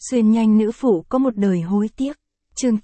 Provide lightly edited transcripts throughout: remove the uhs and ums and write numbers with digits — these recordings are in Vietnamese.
Xuyên nhanh nữ phụ có một đời hối tiếc. Chương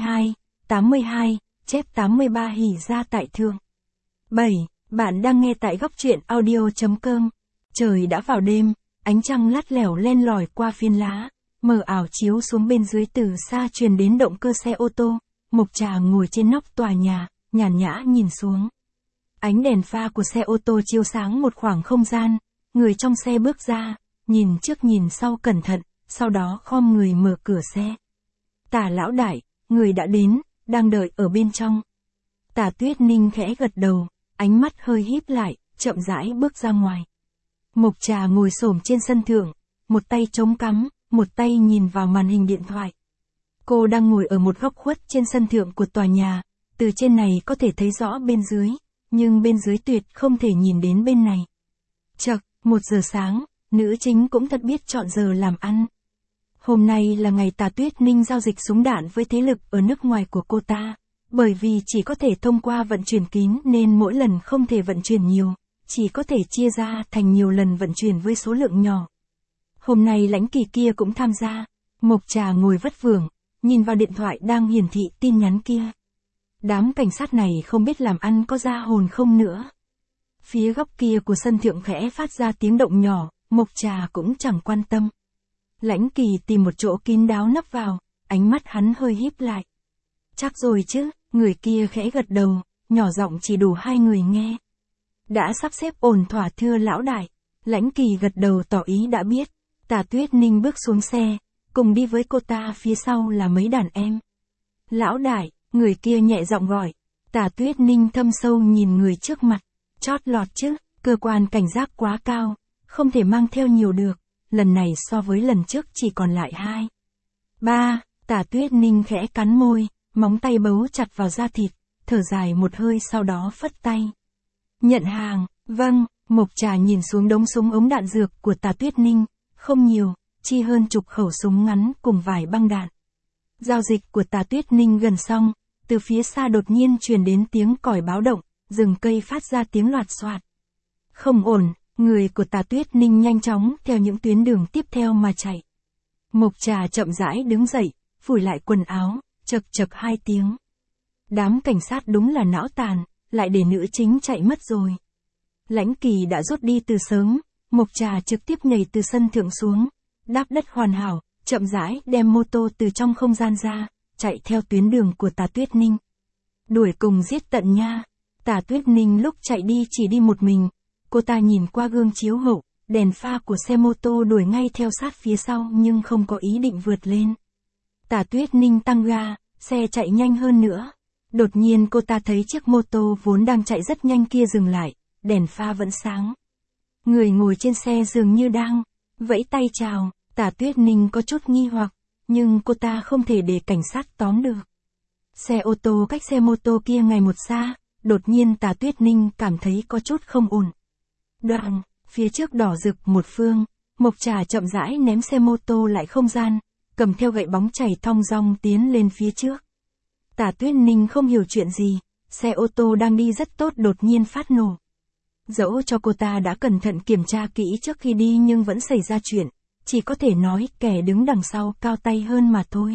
82, chép 83 hỉ ra tại thương. 7. Bạn đang nghe tại góc truyện audio.com. Trời đã vào đêm, ánh trăng lắt lẻo len lỏi qua phiến lá, mờ ảo chiếu xuống bên dưới từ xa truyền đến động cơ xe ô tô. Mộc Trà ngồi trên nóc tòa nhà, nhàn nhã nhìn xuống. Ánh đèn pha của xe ô tô chiếu sáng một khoảng không gian, người trong xe bước ra, nhìn trước nhìn sau cẩn thận, sau đó khom người mở cửa xe. Tả lão đại, người đã đến, đang đợi ở bên trong. Tả Tuyết Ninh khẽ gật đầu, ánh mắt hơi híp lại, chậm rãi bước ra ngoài. Mộc Trà ngồi xổm trên sân thượng, một tay chống cắm, một tay nhìn vào màn hình điện thoại. Cô đang ngồi ở một góc khuất trên sân thượng của tòa nhà, từ trên này có thể thấy rõ bên dưới, nhưng bên dưới tuyệt không thể nhìn đến bên này. Chậc, 1 giờ sáng, nữ chính cũng thật biết chọn giờ làm ăn. Hôm nay là ngày Tả Tuyết Ninh giao dịch súng đạn với thế lực ở nước ngoài của cô ta, bởi vì chỉ có thể thông qua vận chuyển kín nên mỗi lần không thể vận chuyển nhiều, chỉ có thể chia ra thành nhiều lần vận chuyển với số lượng nhỏ. Hôm nay Lãnh Kỳ kia cũng tham gia. Mộc Trà ngồi vất vưởng, nhìn vào điện thoại đang hiển thị tin nhắn kia. Đám cảnh sát này không biết làm ăn có ra hồn không nữa. Phía góc kia của sân thượng khẽ phát ra tiếng động nhỏ, Mộc Trà cũng chẳng quan tâm. Lãnh Kỳ tìm một chỗ kín đáo nấp vào, ánh mắt hắn hơi híp lại. Chắc rồi chứ, người kia khẽ gật đầu, nhỏ giọng chỉ đủ 2 người nghe. Đã sắp xếp ổn thỏa thưa lão đại. Lãnh Kỳ gật đầu tỏ ý đã biết. Tả Tuyết Ninh bước xuống xe, cùng đi với cô ta phía sau là mấy đàn em. Lão đại, người kia nhẹ giọng gọi. Tả Tuyết Ninh thâm sâu nhìn người trước mặt. Chót lọt chứ, cơ quan cảnh giác quá cao, không thể mang theo nhiều được. Lần này so với lần trước chỉ còn lại 2. 3, Tả Tuyết Ninh khẽ cắn môi, móng tay bấu chặt vào da thịt, thở dài một hơi sau đó phất tay. Nhận hàng, vâng. Mộc Trà nhìn xuống đống súng ống đạn dược của Tả Tuyết Ninh, không nhiều, chỉ hơn chục khẩu súng ngắn cùng vài băng đạn. Giao dịch của Tả Tuyết Ninh gần xong, từ phía xa đột nhiên truyền đến tiếng còi báo động, rừng cây phát ra tiếng loạt xoạt. Không ổn, người của Tả Tuyết Ninh nhanh chóng theo những tuyến đường tiếp theo mà chạy. Mộc Trà chậm rãi đứng dậy, phủi lại quần áo, chậc chậc 2 tiếng. Đám cảnh sát đúng là não tàn, lại để nữ chính chạy mất rồi. Lãnh Kỳ đã rút đi từ sớm, Mộc Trà trực tiếp nhảy từ sân thượng xuống, đáp đất hoàn hảo, chậm rãi đem mô tô từ trong không gian ra, chạy theo tuyến đường của Tả Tuyết Ninh. Đuổi cùng giết tận nha. Tả Tuyết Ninh lúc chạy đi chỉ đi một mình, cô ta nhìn qua gương chiếu hậu, đèn pha của xe mô tô đuổi ngay theo sát phía sau nhưng không có ý định vượt lên. Tả Tuyết Ninh tăng ga, xe chạy nhanh hơn nữa. Đột nhiên cô ta thấy chiếc mô tô vốn đang chạy rất nhanh kia dừng lại, đèn pha vẫn sáng. Người ngồi trên xe dường như đang vẫy tay chào. Tả Tuyết Ninh có chút nghi hoặc, nhưng cô ta không thể để cảnh sát tóm được. Xe ô tô cách xe mô tô kia ngày một xa, đột nhiên Tả Tuyết Ninh cảm thấy có chút không ổn. Đoạn, phía trước đỏ rực một phương, Mộc Trà chậm rãi ném xe mô tô lại không gian, cầm theo gậy bóng chảy thong dong tiến lên phía trước. Tả Tuyết Ninh không hiểu chuyện gì, xe ô tô đang đi rất tốt đột nhiên phát nổ. Dẫu cho cô ta đã cẩn thận kiểm tra kỹ trước khi đi nhưng vẫn xảy ra chuyện, chỉ có thể nói kẻ đứng đằng sau cao tay hơn mà thôi.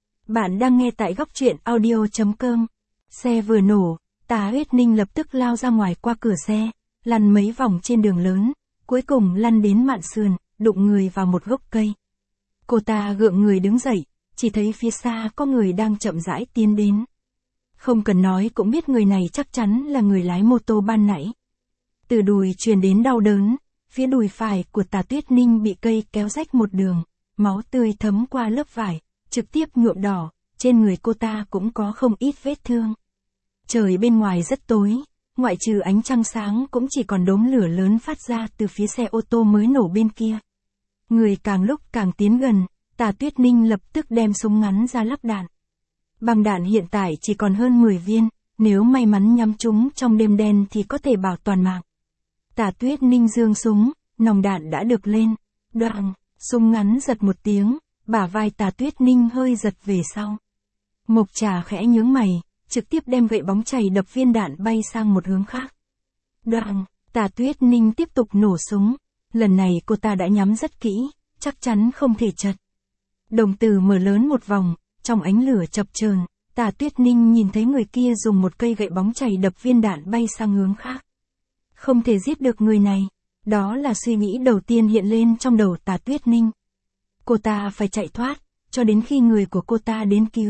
Bạn đang nghe tại góc truyện audio.com. Xe vừa nổ, Tả Tuyết Ninh lập tức lao ra ngoài qua cửa xe, lăn mấy vòng trên đường lớn, cuối cùng lăn đến mạn sườn, đụng người vào một gốc cây. Cô ta gượng người đứng dậy, chỉ thấy phía xa có người đang chậm rãi tiến đến. Không cần nói cũng biết người này chắc chắn là người lái mô tô ban nãy. Từ đùi truyền đến đau đớn, phía đùi phải của Tả Tuyết Ninh bị cây kéo rách một đường, máu tươi thấm qua lớp vải, trực tiếp nhuộm đỏ, trên người cô ta cũng có không ít vết thương. Trời bên ngoài rất tối, ngoại trừ ánh trăng sáng cũng chỉ còn đốm lửa lớn phát ra từ phía xe ô tô mới nổ bên kia. Người càng lúc càng tiến gần, Tả Tuyết Ninh lập tức đem súng ngắn ra lắp đạn. Băng đạn hiện tại chỉ còn hơn 10 viên, nếu may mắn nhắm chúng trong đêm đen thì có thể bảo toàn mạng. Tả Tuyết Ninh giương súng, nòng đạn đã được lên. Đoạn, súng ngắn giật một tiếng, bả vai Tả Tuyết Ninh hơi giật về sau. Mộc Trà khẽ nhướng mày, trực tiếp đem gậy bóng chày đập viên đạn bay sang một hướng khác. Đoạn, Tả Tuyết Ninh tiếp tục nổ súng. Lần này cô ta đã nhắm rất kỹ, chắc chắn không thể chật. Đồng tử mở lớn một vòng, trong ánh lửa chập chờn, Tả Tuyết Ninh nhìn thấy người kia dùng một cây gậy bóng chày đập viên đạn bay sang hướng khác. Không thể giết được người này. Đó là suy nghĩ đầu tiên hiện lên trong đầu Tả Tuyết Ninh. Cô ta phải chạy thoát, cho đến khi người của cô ta đến cứu.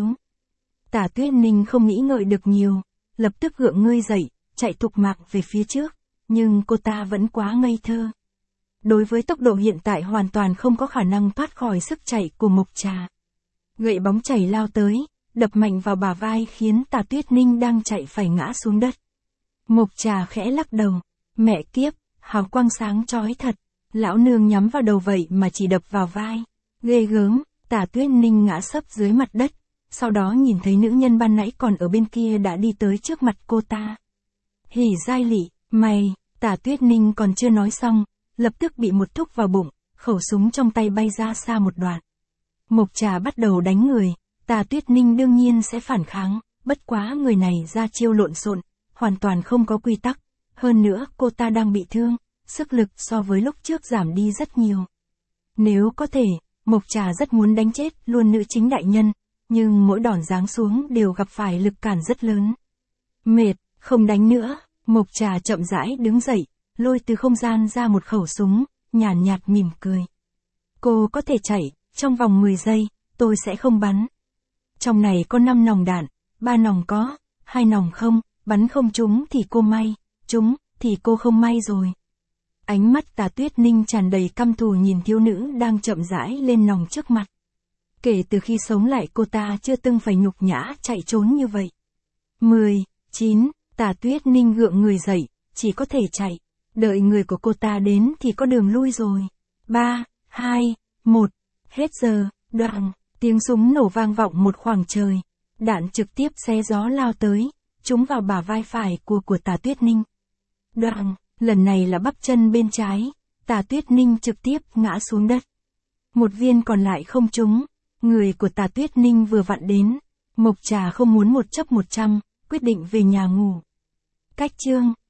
Tả Tuyết Ninh không nghĩ ngợi được nhiều, lập tức gượng người dậy, chạy thục mạng về phía trước, nhưng cô ta vẫn quá ngây thơ. Đối với tốc độ hiện tại hoàn toàn không có khả năng thoát khỏi sức chạy của Mộc Trà. Gậy bóng chảy lao tới, đập mạnh vào bả vai khiến Tả Tuyết Ninh đang chạy phải ngã xuống đất. Mộc Trà khẽ lắc đầu, mẹ kiếp, hào quang sáng chói thật, lão nương nhắm vào đầu vậy mà chỉ đập vào vai. Ghê gớm, Tả Tuyết Ninh ngã sấp dưới mặt đất, sau đó nhìn thấy nữ nhân ban nãy còn ở bên kia đã đi tới trước mặt cô ta. Hỉ Giai Lị, mày, Tả Tuyết Ninh còn chưa nói xong, lập tức bị một thúc vào bụng, khẩu súng trong tay bay ra xa một đoạn. Mộc Trà bắt đầu đánh người, Tả Tuyết Ninh đương nhiên sẽ phản kháng, bất quá người này ra chiêu lộn xộn, hoàn toàn không có quy tắc, hơn nữa cô ta đang bị thương, sức lực so với lúc trước giảm đi rất nhiều. Nếu có thể, Mộc Trà rất muốn đánh chết luôn nữ chính đại nhân, nhưng mỗi đòn giáng xuống đều gặp phải lực cản rất lớn. Mệt, không đánh nữa, Mộc Trà chậm rãi đứng dậy, lôi từ không gian ra một khẩu súng, nhàn nhạt mỉm cười. Cô có thể chạy, trong vòng 10 giây, tôi sẽ không bắn. Trong này có 5 nòng đạn, 3 nòng có, 2 nòng không, bắn không trúng thì cô may, trúng thì cô không may rồi. Ánh mắt Tả Tuyết Ninh tràn đầy căm thù nhìn thiếu nữ đang chậm rãi lên nòng trước mặt. Kể từ khi sống lại cô ta chưa từng phải nhục nhã chạy trốn như vậy. 10, 9, Tả Tuyết Ninh gượng người dậy, chỉ có thể chạy. Đợi người của cô ta đến thì có đường lui rồi. 3, 2, 1, hết giờ, đoạn, tiếng súng nổ vang vọng một khoảng trời. Đạn trực tiếp xé gió lao tới, trúng vào bả vai phải của Tả Tuyết Ninh. Đoạn, lần này là bắp chân bên trái, Tả Tuyết Ninh trực tiếp ngã xuống đất. Một viên còn lại không trúng, người của Tả Tuyết Ninh vừa vặn đến. Mộc Trà không muốn 1 chấp 100, quyết định về nhà ngủ. Cách chương